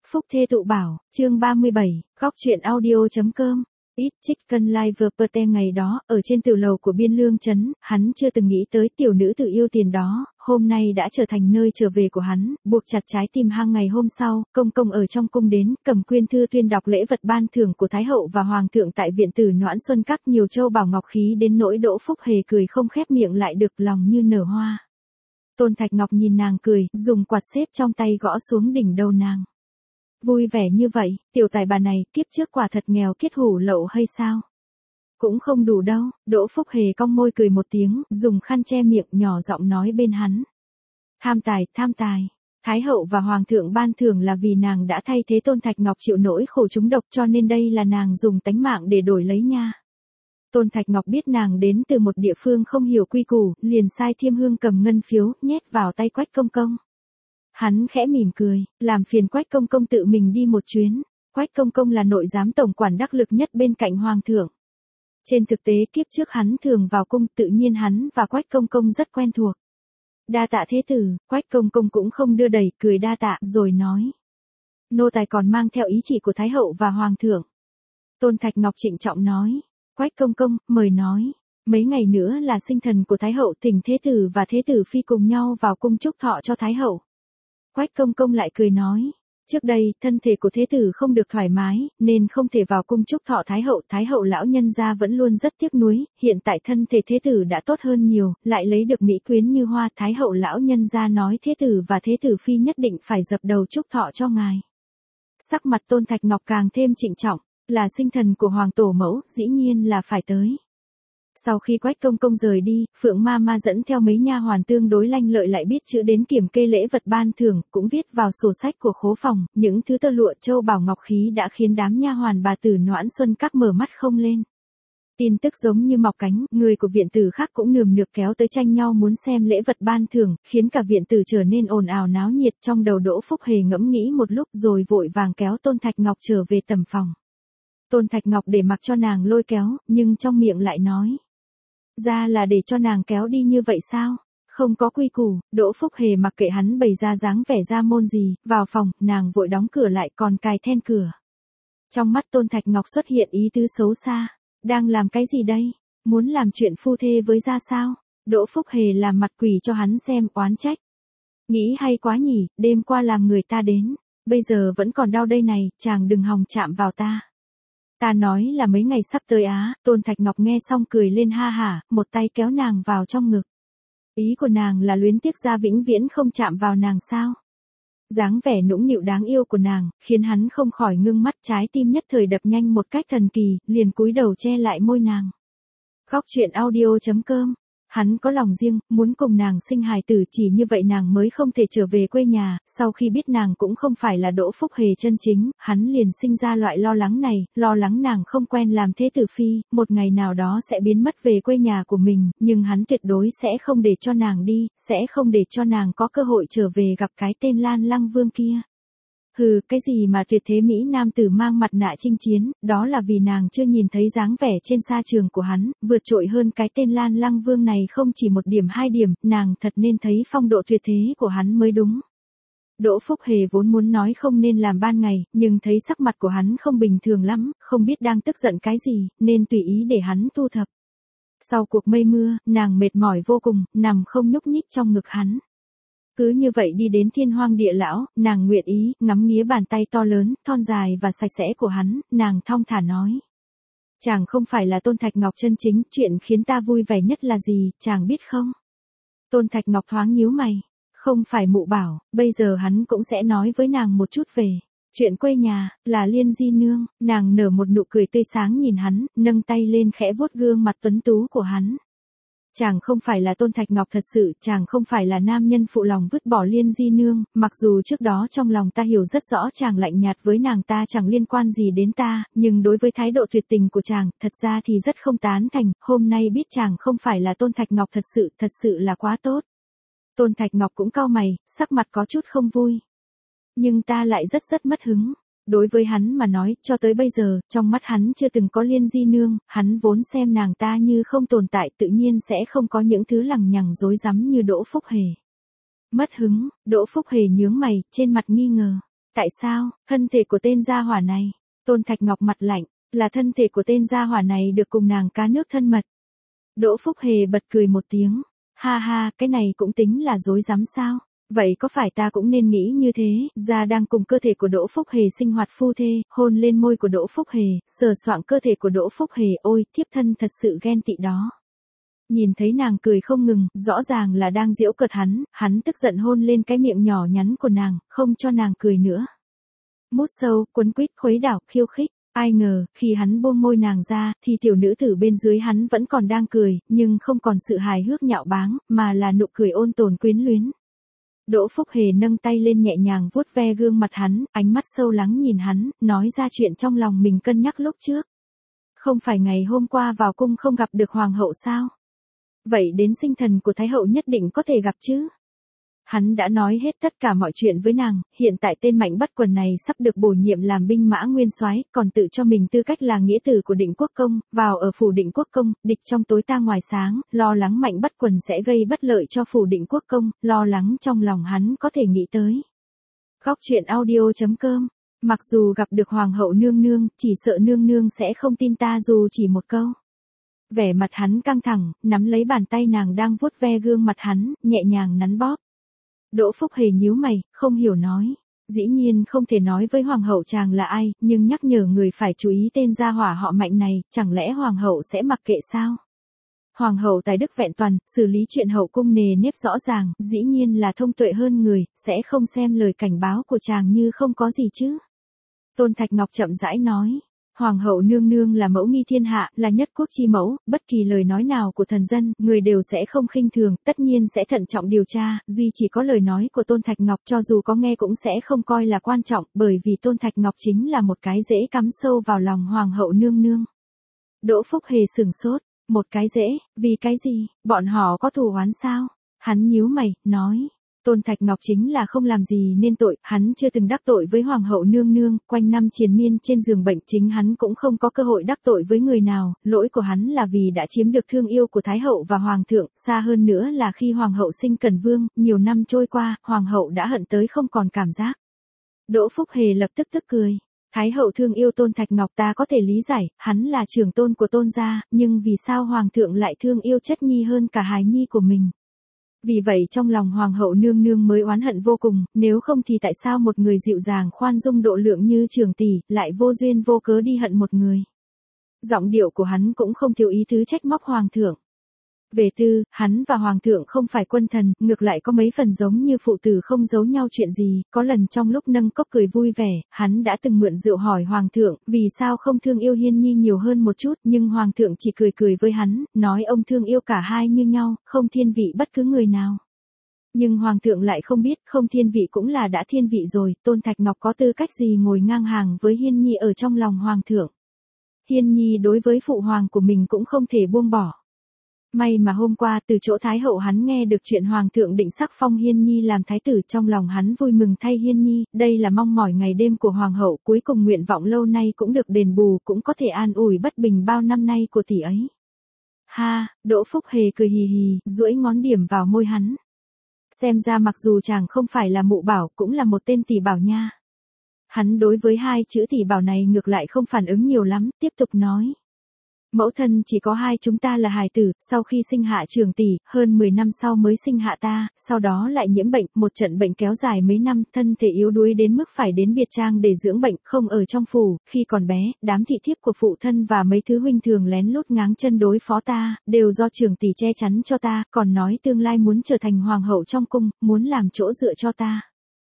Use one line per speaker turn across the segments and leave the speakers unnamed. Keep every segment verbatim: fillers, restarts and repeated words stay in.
Phúc Thê Tụ Bảo, chương ba mươi bảy, góc truyện audio.com. Ít Chicken Live Pete ngày đó, ở trên tiểu lầu của Biên Lương Trấn, hắn chưa từng nghĩ tới tiểu nữ tự yêu tiền đó, hôm nay đã trở thành nơi trở về của hắn, buộc chặt trái tim hang ngày hôm sau, công công ở trong cung đến, cầm quyên thư tuyên đọc lễ vật ban thưởng của Thái hậu và Hoàng thượng tại viện tử Noãn Xuân Các, nhiều châu bảo ngọc khí đến nỗi Đỗ Phúc Hề cười không khép miệng lại được, lòng như nở hoa. Tôn Thạch Ngọc nhìn nàng cười, dùng quạt xếp trong tay gõ xuống đỉnh đầu nàng. Vui vẻ như vậy, tiểu tài bà này, kiếp trước quả thật nghèo kiết hủ lậu hay sao? Cũng không đủ đâu, Đỗ Phúc Hề cong môi cười một tiếng, dùng khăn che miệng nhỏ giọng nói bên hắn. Tham tài, tham tài. Thái hậu và Hoàng thượng ban thưởng là vì nàng đã thay thế Tôn Thạch Ngọc chịu nỗi khổ trúng độc, cho nên đây là nàng dùng tánh mạng để đổi lấy nha. Tôn Thạch Ngọc biết nàng đến từ một địa phương không hiểu quy củ, liền sai Thiêm Hương cầm ngân phiếu, nhét vào tay Quách công công. Hắn khẽ mỉm cười, làm phiền Quách công công tự mình đi một chuyến. Quách công công là nội giám tổng quản đắc lực nhất bên cạnh Hoàng thượng. Trên thực tế kiếp trước hắn thường vào cung, tự nhiên hắn và Quách công công rất quen thuộc. Đa tạ thế tử. Quách công công cũng không đưa đẩy, cười đa tạ, rồi nói. Nô tài còn mang theo ý chỉ của Thái hậu và Hoàng thượng. Tôn Thạch Ngọc trịnh trọng nói. Quách công công, mời nói. Mấy ngày nữa là sinh thần của Thái hậu, thỉnh thế tử và thế tử phi cùng nhau vào cung chúc thọ cho Thái hậu. Quách công công lại cười nói. Trước đây, thân thể của thế tử không được thoải mái, nên không thể vào cung chúc thọ Thái hậu. Thái hậu lão nhân gia vẫn luôn rất tiếc nuối, hiện tại thân thể thế tử đã tốt hơn nhiều, lại lấy được mỹ quyến như hoa. Thái hậu lão nhân gia nói thế tử và thế tử phi nhất định phải dập đầu chúc thọ cho ngài. Sắc mặt Tôn Thạch Ngọc càng thêm trịnh trọng, là sinh thần của Hoàng tổ mẫu, dĩ nhiên là phải tới. Sau khi Quách công công rời đi, Phượng ma ma dẫn theo mấy nha hoàn tương đối lanh lợi lại biết chữ đến kiểm kê lễ vật ban thưởng, cũng viết vào sổ sách của khố phòng, những thứ tơ lụa châu bảo ngọc khí đã khiến đám nha hoàn bà tử Noãn Xuân Các mở mắt không lên. Tin tức giống như mọc cánh, người của viện tử khác cũng nườm nượp kéo tới tranh nhau muốn xem lễ vật ban thưởng, khiến cả viện tử trở nên ồn ào náo nhiệt. Trong đầu Đỗ Phúc Hề ngẫm nghĩ một lúc rồi vội vàng kéo Tôn Thạch Ngọc trở về tầm phòng. Tôn Thạch Ngọc để mặc cho nàng lôi kéo, nhưng trong miệng lại nói. Ra là để cho nàng kéo đi như vậy sao? Không có quy củ. Đỗ Phúc Hề mặc kệ hắn bày ra dáng vẻ ra môn gì, vào phòng, nàng vội đóng cửa lại còn cài then cửa. Trong mắt Tôn Thạch Ngọc xuất hiện ý tứ xấu xa. Đang làm cái gì đây? Muốn làm chuyện phu thê với ra sao? Đỗ Phúc Hề làm mặt quỷ cho hắn xem, oán trách. Nghĩ hay quá nhỉ, đêm qua làm người ta đến, bây giờ vẫn còn đau đây này, chàng đừng hòng chạm vào ta. Ta nói là mấy ngày sắp tới á. Tôn Thạch Ngọc nghe xong cười lên ha hả, một tay kéo nàng vào trong ngực. Ý của nàng là luyến tiếc ra vĩnh viễn không chạm vào nàng sao? Dáng vẻ nũng nịu đáng yêu của nàng, khiến hắn không khỏi ngưng mắt, trái tim nhất thời đập nhanh một cách thần kỳ, liền cúi đầu che lại môi nàng. Góc truyện audio.com. Hắn có lòng riêng, muốn cùng nàng sinh hài tử, chỉ như vậy nàng mới không thể trở về quê nhà. Sau khi biết nàng cũng không phải là Đỗ Phúc Hề chân chính, hắn liền sinh ra loại lo lắng này, lo lắng nàng không quen làm thế tử phi, một ngày nào đó sẽ biến mất về quê nhà của mình, nhưng hắn tuyệt đối sẽ không để cho nàng đi, sẽ không để cho nàng có cơ hội trở về gặp cái tên Lan Lăng Vương kia. Hừ, cái gì mà tuyệt thế Mỹ nam tử mang mặt nạ chinh chiến, đó là vì nàng chưa nhìn thấy dáng vẻ trên sa trường của hắn, vượt trội hơn cái tên Lan Lăng Vương này không chỉ một điểm hai điểm, nàng thật nên thấy phong độ tuyệt thế của hắn mới đúng. Đỗ Phúc Hề vốn muốn nói không nên làm ban ngày, nhưng thấy sắc mặt của hắn không bình thường lắm, không biết đang tức giận cái gì, nên tùy ý để hắn thu thập. Sau cuộc mây mưa, nàng mệt mỏi vô cùng, nằm không nhúc nhích trong ngực hắn. Cứ như vậy đi đến thiên hoang địa lão, nàng nguyện ý, ngắm nghía bàn tay to lớn, thon dài và sạch sẽ của hắn, nàng thong thả nói. Chàng không phải là Tôn Thạch Ngọc chân chính, chuyện khiến ta vui vẻ nhất là gì, chàng biết không? Tôn Thạch Ngọc thoáng nhíu mày, không phải mụ bảo, bây giờ hắn cũng sẽ nói với nàng một chút về chuyện quê nhà, là Liên Di Nương. Nàng nở một nụ cười tươi sáng nhìn hắn, nâng tay lên khẽ vuốt gương mặt tuấn tú của hắn. Chàng không phải là Tôn Thạch Ngọc thật sự, chàng không phải là nam nhân phụ lòng vứt bỏ Liên Di Nương, mặc dù trước đó trong lòng ta hiểu rất rõ chàng lạnh nhạt với nàng ta chẳng liên quan gì đến ta, nhưng đối với thái độ tuyệt tình của chàng, thật ra thì rất không tán thành, hôm nay biết chàng không phải là Tôn Thạch Ngọc thật sự, thật sự là quá tốt. Tôn Thạch Ngọc cũng cau mày, sắc mặt có chút không vui. Nhưng ta lại rất rất mất hứng. Đối với hắn mà nói, cho tới bây giờ, trong mắt hắn chưa từng có Liên Di Nương, hắn vốn xem nàng ta như không tồn tại, tự nhiên sẽ không có những thứ lằng nhằng rối rắm như Đỗ Phúc Hề. Mất hứng, Đỗ Phúc Hề nhướng mày, trên mặt nghi ngờ. Tại sao, thân thể của tên gia hỏa này? Tôn Thạch Ngọc mặt lạnh, là thân thể của tên gia hỏa này được cùng nàng cá nước thân mật. Đỗ Phúc Hề bật cười một tiếng, ha ha, cái này cũng tính là dối rắm sao? Vậy có phải ta cũng nên nghĩ như thế, gia đang cùng cơ thể của Đỗ Phúc Hề sinh hoạt phu thê, hôn lên môi của Đỗ Phúc Hề, sờ soạng cơ thể của Đỗ Phúc Hề, ôi, thiếp thân thật sự ghen tị đó. Nhìn thấy nàng cười không ngừng, rõ ràng là đang giễu cợt hắn, hắn tức giận hôn lên cái miệng nhỏ nhắn của nàng, không cho nàng cười nữa. Mút sâu, quấn quýt, khuấy đảo, khiêu khích. Ai ngờ, khi hắn buông môi nàng ra, thì tiểu nữ tử bên dưới hắn vẫn còn đang cười, nhưng không còn sự hài hước nhạo báng, mà là nụ cười ôn tồn quyến luyến. Đỗ Phúc Hề nâng tay lên nhẹ nhàng vuốt ve gương mặt hắn, ánh mắt sâu lắng nhìn hắn, nói ra chuyện trong lòng mình cân nhắc lúc trước. Không phải ngày hôm qua vào cung không gặp được hoàng hậu sao? Vậy đến sinh thần của Thái hậu nhất định có thể gặp chứ? Hắn đã nói hết tất cả mọi chuyện với nàng, hiện tại tên Mạnh Bất Quần này sắp được bổ nhiệm làm binh mã nguyên soái, còn tự cho mình tư cách là nghĩa tử của Định Quốc công, vào ở phủ Định Quốc công, địch trong tối ta ngoài sáng, lo lắng Mạnh Bất Quần sẽ gây bất lợi cho phủ Định Quốc công, lo lắng trong lòng hắn có thể nghĩ tới. Góc truyện audio chấm com. Mặc dù gặp được hoàng hậu nương nương, chỉ sợ nương nương sẽ không tin ta dù chỉ một câu. Vẻ mặt hắn căng thẳng, nắm lấy bàn tay nàng đang vuốt ve gương mặt hắn, nhẹ nhàng nắn bóp. Đỗ Phúc Hề nhíu mày, không hiểu nói. Dĩ nhiên không thể nói với hoàng hậu chàng là ai, nhưng nhắc nhở người phải chú ý tên gia hỏa họ Mạnh này, chẳng lẽ hoàng hậu sẽ mặc kệ sao? Hoàng hậu tài đức vẹn toàn, xử lý chuyện hậu cung nề nếp rõ ràng, dĩ nhiên là thông tuệ hơn người, sẽ không xem lời cảnh báo của chàng như không có gì chứ. Tôn Thạch Ngọc chậm rãi nói. Hoàng hậu nương nương là mẫu nghi thiên hạ, là nhất quốc chi mẫu, bất kỳ lời nói nào của thần dân, người đều sẽ không khinh thường, tất nhiên sẽ thận trọng điều tra, duy chỉ có lời nói của Tôn Thạch Ngọc cho dù có nghe cũng sẽ không coi là quan trọng, bởi vì Tôn Thạch Ngọc chính là một cái rễ cắm sâu vào lòng hoàng hậu nương nương. Đỗ Phúc Hề sừng sốt, một cái rễ, vì cái gì, bọn họ có thù oán sao? Hắn nhíu mày, nói. Tôn Thạch Ngọc chính là không làm gì nên tội, hắn chưa từng đắc tội với hoàng hậu nương nương, quanh năm triền miên trên giường bệnh chính hắn cũng không có cơ hội đắc tội với người nào, lỗi của hắn là vì đã chiếm được thương yêu của Thái hậu và hoàng thượng, xa hơn nữa là khi hoàng hậu sinh Cẩn Vương, nhiều năm trôi qua, hoàng hậu đã hận tới không còn cảm giác. Đỗ Phúc Hề lập tức tức cười. Thái hậu thương yêu Tôn Thạch Ngọc ta có thể lý giải, hắn là trưởng tôn của Tôn gia, nhưng vì sao hoàng thượng lại thương yêu chất nhi hơn cả hài nhi của mình? Vì vậy trong lòng hoàng hậu nương nương mới oán hận vô cùng, nếu không thì tại sao một người dịu dàng khoan dung độ lượng như Trường tỷ, lại vô duyên vô cớ đi hận một người. Giọng điệu của hắn cũng không thiếu ý tứ trách móc hoàng thượng. Về tư, hắn và hoàng thượng không phải quân thần, ngược lại có mấy phần giống như phụ tử không giấu nhau chuyện gì, có lần trong lúc nâng cốc cười vui vẻ, hắn đã từng mượn rượu hỏi hoàng thượng, vì sao không thương yêu Hiên Nhi nhiều hơn một chút, nhưng hoàng thượng chỉ cười cười với hắn, nói ông thương yêu cả hai như nhau, không thiên vị bất cứ người nào. Nhưng hoàng thượng lại không biết, không thiên vị cũng là đã thiên vị rồi, Tôn Thạch Ngọc có tư cách gì ngồi ngang hàng với Hiên Nhi ở trong lòng hoàng thượng. Hiên Nhi đối với phụ hoàng của mình cũng không thể buông bỏ. May mà hôm qua từ chỗ Thái hậu hắn nghe được chuyện hoàng thượng định sắc phong Hiên Nhi làm thái tử, trong lòng hắn vui mừng thay Hiên Nhi, đây là mong mỏi ngày đêm của hoàng hậu, cuối cùng nguyện vọng lâu nay cũng được đền bù, cũng có thể an ủi bất bình bao năm nay của tỷ ấy. Ha, Đỗ Phúc Hề cười hì hì, duỗi ngón điểm vào môi hắn. Xem ra mặc dù chàng không phải là mụ bảo, cũng là một tên tỷ bảo nha. Hắn đối với hai chữ tỷ bảo này ngược lại không phản ứng nhiều lắm, tiếp tục nói. Mẫu thân chỉ có hai chúng ta là hài tử, sau khi sinh hạ Trường tỷ, hơn mười năm sau mới sinh hạ ta, sau đó lại nhiễm bệnh, một trận bệnh kéo dài mấy năm, thân thể yếu đuối đến mức phải đến biệt trang để dưỡng bệnh, không ở trong phủ, khi còn bé, đám thị thiếp của phụ thân và mấy thứ huynh thường lén lút ngáng chân đối phó ta, đều do Trường tỷ che chắn cho ta, còn nói tương lai muốn trở thành hoàng hậu trong cung, muốn làm chỗ dựa cho ta.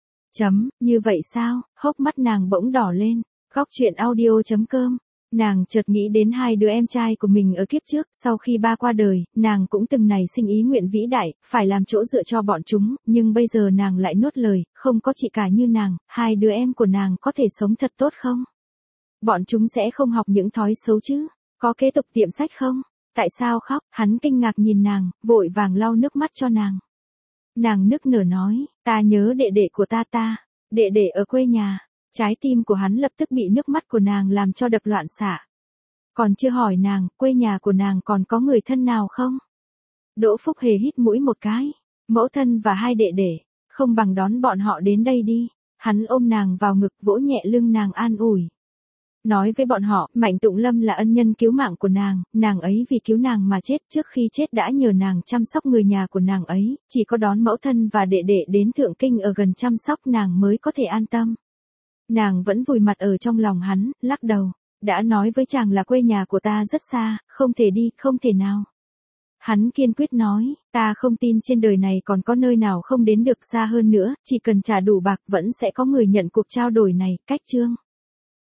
Chấm, như vậy sao, hốc mắt nàng bỗng đỏ lên, góc truyện audio chấm com. Nàng chợt nghĩ đến hai đứa em trai của mình ở kiếp trước, sau khi ba qua đời, nàng cũng từng nảy sinh ý nguyện vĩ đại, phải làm chỗ dựa cho bọn chúng, nhưng bây giờ nàng lại nuốt lời, không có chị cả như nàng, hai đứa em của nàng có thể sống thật tốt không? Bọn chúng sẽ không học những thói xấu chứ? Có kế tục tiệm sách không? Tại sao khóc? Hắn kinh ngạc nhìn nàng, vội vàng lau nước mắt cho nàng. Nàng nức nở nói, ta nhớ đệ đệ của ta ta, đệ đệ ở quê nhà. Trái tim của hắn lập tức bị nước mắt của nàng làm cho đập loạn xạ. Còn chưa hỏi nàng, quê nhà của nàng còn có người thân nào không? Đỗ Phúc Hề hít mũi một cái. Mẫu thân và hai đệ đệ, không bằng đón bọn họ đến đây đi. Hắn ôm nàng vào ngực vỗ nhẹ lưng nàng an ủi. Nói với bọn họ, Mạnh Tụng Lâm là ân nhân cứu mạng của nàng, nàng ấy vì cứu nàng mà chết, trước khi chết đã nhờ nàng chăm sóc người nhà của nàng ấy, chỉ có đón mẫu thân và đệ đệ đến Thượng Kinh ở gần chăm sóc nàng mới có thể an tâm. Nàng vẫn vùi mặt ở trong lòng hắn, lắc đầu, đã nói với chàng là quê nhà của ta rất xa, không thể đi, không thể nào. Hắn kiên quyết nói, ta không tin trên đời này còn có nơi nào không đến được xa hơn nữa, chỉ cần trả đủ bạc vẫn sẽ có người nhận cuộc trao đổi này, cách chương.